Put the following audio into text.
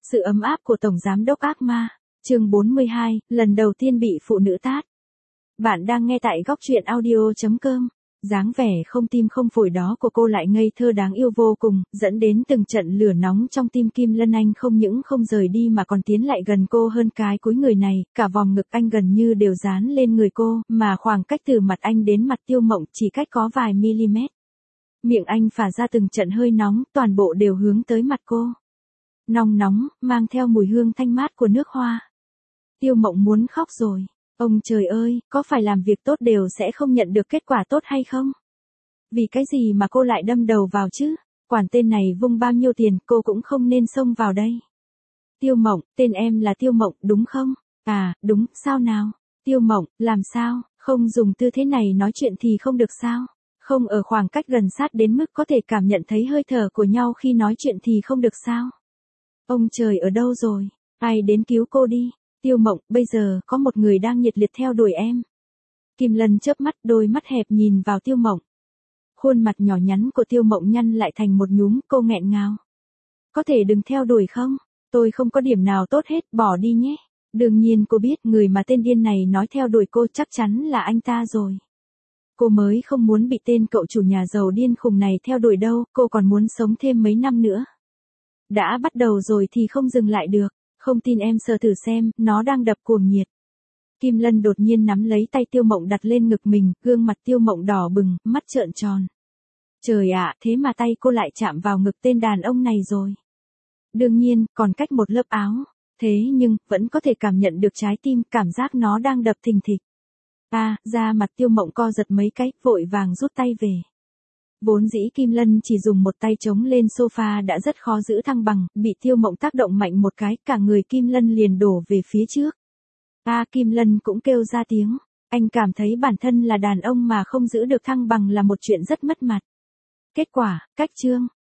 Sự ấm áp của Tổng Giám đốc ác ma. Chương 42, lần đầu tiên bị phụ nữ tát. Bạn đang nghe tại góc truyện audio.com. Dáng vẻ không tim không phổi đó của cô lại ngây thơ đáng yêu vô cùng, dẫn đến từng trận lửa nóng trong tim Kim Lân Anh không những không rời đi mà còn tiến lại gần cô hơn cái cúi người này, cả vòng ngực anh gần như đều dán lên người cô, mà khoảng cách từ mặt anh đến mặt Tiêu Mộng chỉ cách có vài mm. Miệng anh phả ra từng trận hơi nóng, toàn bộ đều hướng tới mặt cô. Nóng nóng, mang theo mùi hương thanh mát của nước hoa. Tiêu Mộng muốn khóc rồi. Ông trời ơi, có phải làm việc tốt đều sẽ không nhận được kết quả tốt hay không? Vì cái gì mà cô lại đâm đầu vào chứ? Quản tên này vung bao nhiêu tiền cô cũng không nên xông vào đây. Tiêu Mộng, tên em là Tiêu Mộng đúng không? À, đúng, sao nào? Tiêu Mộng, làm sao? Không dùng tư thế này nói chuyện thì không được sao? Không ở khoảng cách gần sát đến mức có thể cảm nhận thấy hơi thở của nhau khi nói chuyện thì không được sao? Ông trời ở đâu rồi? Ai đến cứu cô đi? Tiêu Mộng, bây giờ có một người đang nhiệt liệt theo đuổi em. Kim Lân chớp mắt, đôi mắt hẹp nhìn vào Tiêu Mộng. Khuôn mặt nhỏ nhắn của Tiêu Mộng nhăn lại thành một nhúm, cô nghẹn ngào. Có thể đừng theo đuổi không? Tôi không có điểm nào tốt hết, bỏ đi nhé. Đương nhiên cô biết người mà tên điên này nói theo đuổi cô chắc chắn là anh ta rồi. Cô mới không muốn bị tên cậu chủ nhà giàu điên khùng này theo đuổi đâu, cô còn muốn sống thêm mấy năm nữa. Đã bắt đầu rồi thì không dừng lại được. Không tin em sờ thử xem, nó đang đập cuồng nhiệt. Kim Lân đột nhiên nắm lấy tay Tiêu Mộng đặt lên ngực mình, gương mặt Tiêu Mộng đỏ bừng, mắt trợn tròn. Trời ạ, thế mà tay cô lại chạm vào ngực tên đàn ông này rồi. Đương nhiên, còn cách một lớp áo. Thế nhưng, vẫn có thể cảm nhận được trái tim, cảm giác nó đang đập thình thịch. Da mặt Tiêu Mộng co giật mấy cái, vội vàng rút tay về. Vốn dĩ Kim Lân chỉ dùng một tay chống lên sofa đã rất khó giữ thăng bằng, bị Tiêu Mộng tác động mạnh một cái, cả người Kim Lân liền đổ về phía trước. Kim Lân cũng kêu ra tiếng, anh cảm thấy bản thân là đàn ông mà không giữ được thăng bằng là một chuyện rất mất mặt. Kết quả, cách chương,